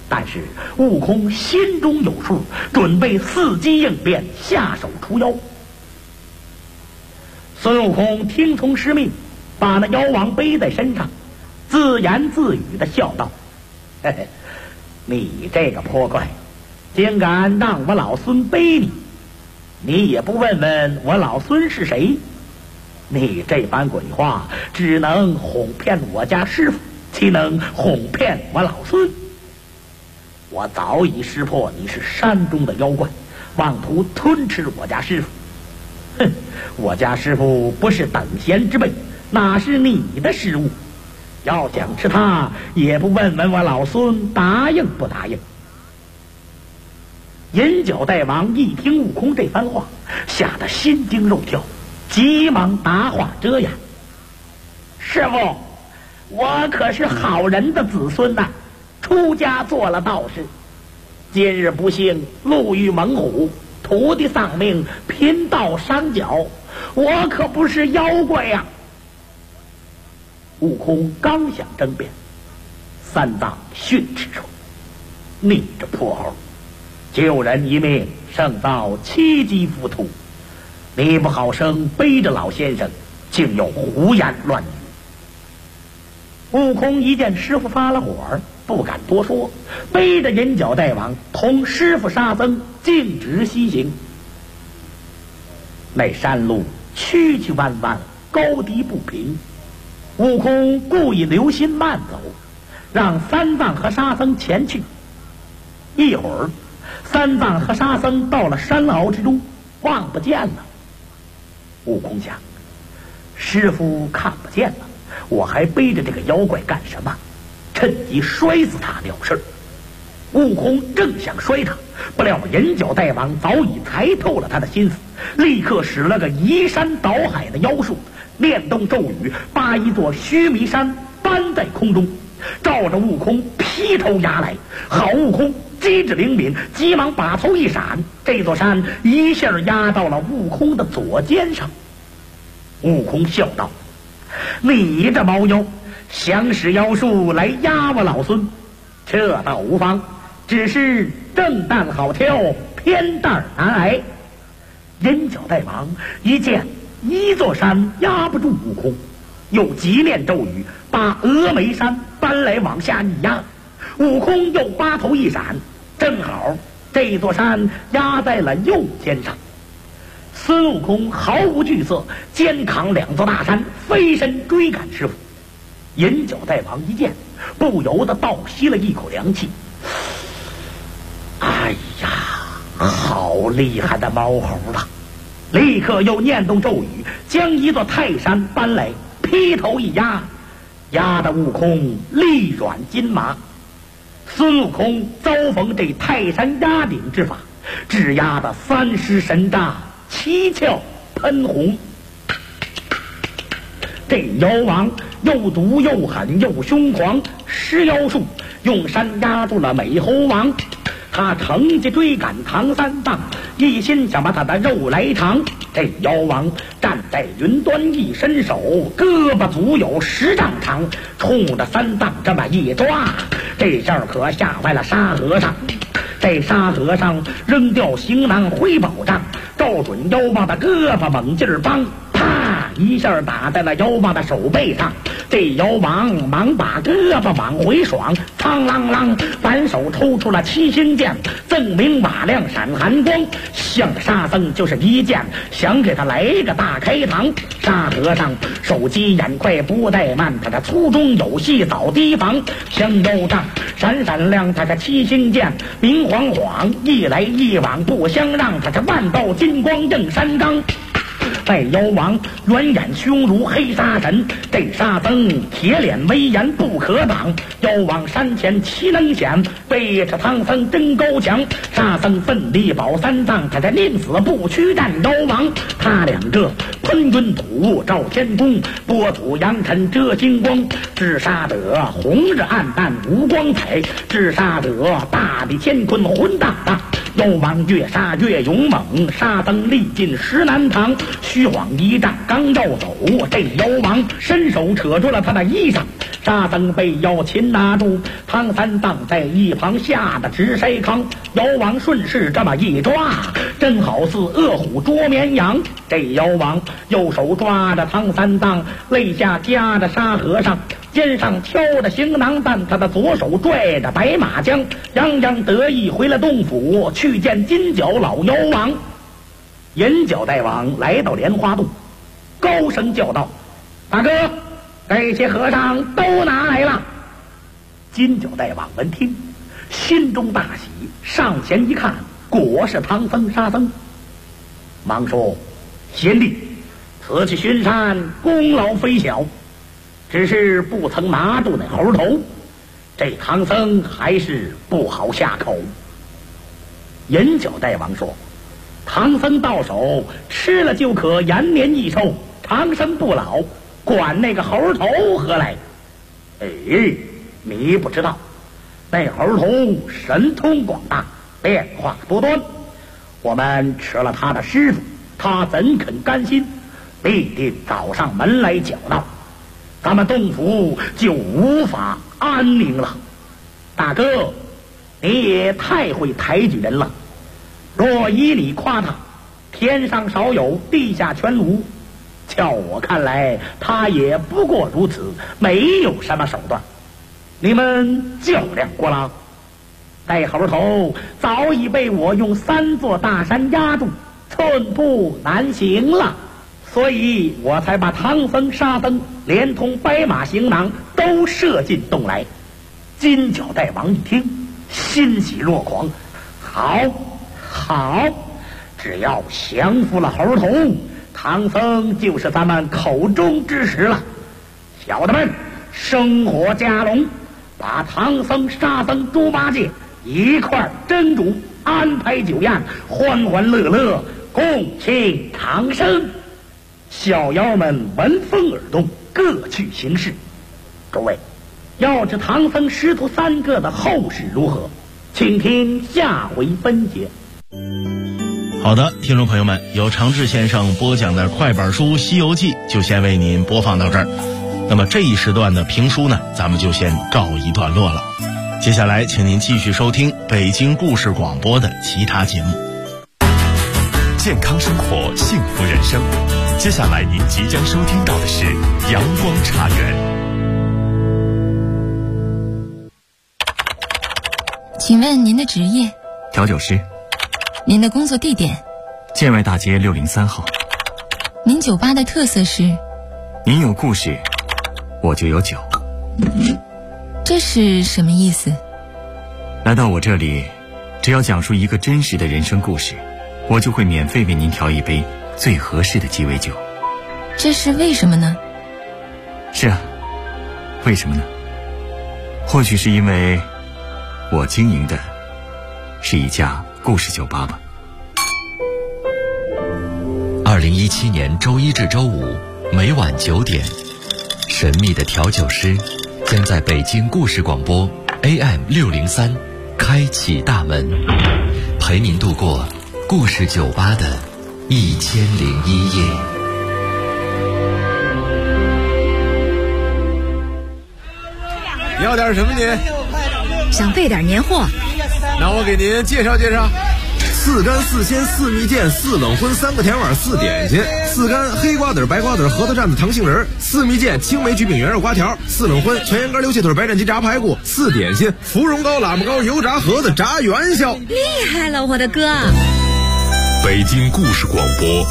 但是悟空心中有数，准备伺机应变，下手除妖。孙悟空听从师命，把那妖王背在身上，自言自语的笑道：“嘿嘿，你这个泼怪，竟敢让我老孙背你！你也不问问我老孙是谁？你这般鬼话，只能哄骗我家师傅，岂能哄骗我老孙？我早已识破你是山中的妖怪，妄图吞吃我家师傅。哼，我家师傅不是等闲之辈，哪是你的失误？要想吃他，也不问问我老孙答应不答应。”银角大王一听悟空这番话，吓得心惊肉跳，急忙答话遮掩：“师傅，我可是好人的子孙呐，出家做了道士，今日不幸路遇猛虎，徒弟丧命，贫道伤脚，我可不是妖怪呀！”悟空刚想争辩，三藏训斥说：“你这泼猴，救人一命胜造7级浮屠，你不好生背着老先生，竟又胡言乱语。”悟空一见师傅发了火，不敢多说，背着银角大王同师傅沙僧径直西行。那山路曲曲弯弯，高低不平，悟空故意留心慢走，让三藏和沙僧前去。一会儿，三藏和沙僧到了山坳之中，望不见了。悟空想，师傅看不见了，我还背着这个妖怪干什么？趁机摔死他了事。悟空正想摔他，不料银角大王早已猜透了他的心思，立刻使了个移山倒海的妖术，念动咒语，把一座须弥山搬在空中，照着悟空劈头压来。好悟空机智灵敏，急忙把头一闪，这座山一下压到了悟空的左肩上。悟空笑道：“你这猫妖，想使妖术来压我老孙，这倒无妨，只是正担好挑，偏担难挨。”银角大王一见一座山压不住悟空，又急念咒语，把峨眉山搬来往下一压。悟空又八头一闪，正好这座山压在了右肩上。孙悟空毫无惧色，肩扛2座大山，飞身追赶师傅。银角大王一见，不由得倒吸了一口凉气。哎呀，好厉害的猫猴啊！立刻又念动咒语，将一座泰山搬来，劈头一压，压得悟空力软筋麻。孙悟空遭逢这泰山压顶之法，只压得3尸神渣，七窍喷红。这妖王又毒又狠又凶狂，施妖术用山压住了美猴王。他乘机追赶唐三藏，一心想把他的肉来尝。这妖王站在云端一伸手，胳膊足有10丈长，冲着三藏这么一抓，这事儿可吓坏了沙和尚。这沙和尚扔掉行囊挥宝杖，照准妖王的胳膊猛劲儿帮，啪一下打在了妖王的手背上。这妖王忙把胳膊往回爽，苍啷啷反手抽出了7星剑，锃明瓦亮闪寒光，向着沙僧就是一剑，想给他来个大开膛。沙和尚手疾眼快不怠慢，他这粗中有细早提防，香腰杖闪闪亮，他这7星剑明晃晃，一来一往不相让，他这万道金光映山冈。在妖王圆眼凶如黑沙神，这沙僧铁脸威严不可挡。妖王山前奇能险，背着唐僧真高强。沙僧奋力保三藏，他这宁死不屈战妖王。他两个喷云吐雾照天宫，波土扬尘遮金光。治沙得红日暗淡无光彩，治沙得大地乾坤混荡荡。 妖王越杀越勇猛，沙僧历尽石难逃，虚晃一丈刚要走，这妖王伸手扯住了他的衣裳，沙僧被妖擒拿住，唐三藏在一旁吓得直筛糠。妖王顺势这么一抓，真好似饿虎捉绵羊。这妖王右手抓着唐三藏，肋下夹着沙和尚，肩上挑着行囊担，他的左手拽着白马缰，洋洋得意回了洞府，去见金角老妖王。银角大王来到莲花洞，高声叫道：大哥，这些和尚都拿来了。金角大王闻听，心中大喜，上前一看，果是唐僧沙僧，忙说：贤弟，此去巡山功劳非小，只是不曾拿住那猴头，这唐僧还是不好下口。银角大王说：唐僧到手，吃了就可延年益寿，长生不老，管那个猴头何来？哎，你不知道，那猴头神通广大，变化多端，我们吃了他的师傅，他怎肯甘心？必定找上门来搅闹，咱们洞府就无法安宁了。大哥，你也太会抬举人了，若依你夸他，天上少有，地下全无，叫我看来，他也不过如此，没有什么手段。你们较量过了？那猴头早已被我用3座大山压住，寸步难行了，所以我才把唐僧沙僧连同白马行囊都射进洞来。金角大王一听，欣喜若狂，好，只要降服了猴头，唐僧就是咱们口中之食了。小的们，生火加龙，把唐僧沙僧猪八戒一块蒸煮，安排酒宴，欢欢乐乐，共庆唐生。小妖们闻风而动，各去行事。诸位，要知唐僧师徒3个的后事如何，请听下回分解。 好的，听众朋友们，由长治先生播讲的快板书《西游记》就先为您播放到这儿。那么这一时段的评书呢，咱们就先告一段落了。接下来请您继续收听北京故事广播的其他节目。 健康生活，幸福人生。接下来您即将收听到的是阳光茶园。 请问您的职业？ 调酒师。 您的工作地点？ 建外大街603号。 您酒吧的特色是？ 您有故事，我就有酒。 这是什么意思？ 来到我这里，只要讲述一个真实的人生故事，我就会免费为您调一杯最合适的鸡尾酒。 这是为什么呢？ 是啊，为什么呢？或许是因为我经营的是一家故事酒吧吧。 2017年周一至周五每晚9点，神秘的调酒师将在北京故事广播 AM603开启大门，陪您度过故事酒吧的1001夜。 你要点什么您？ 想备点年货。 那我给您介绍介绍：4干4鲜4蜜饯4冷荤3个甜碗4点心，4干黑瓜子白瓜子核桃蘸子糖杏仁，4蜜饯青梅焗饼圆肉瓜条，4冷荤全羊肝溜蟹腿白斩鸡炸排骨，4点心芙蓉糕喇嘛糕油炸盒子炸元宵。 厉害了，我的哥！ 北京故事广播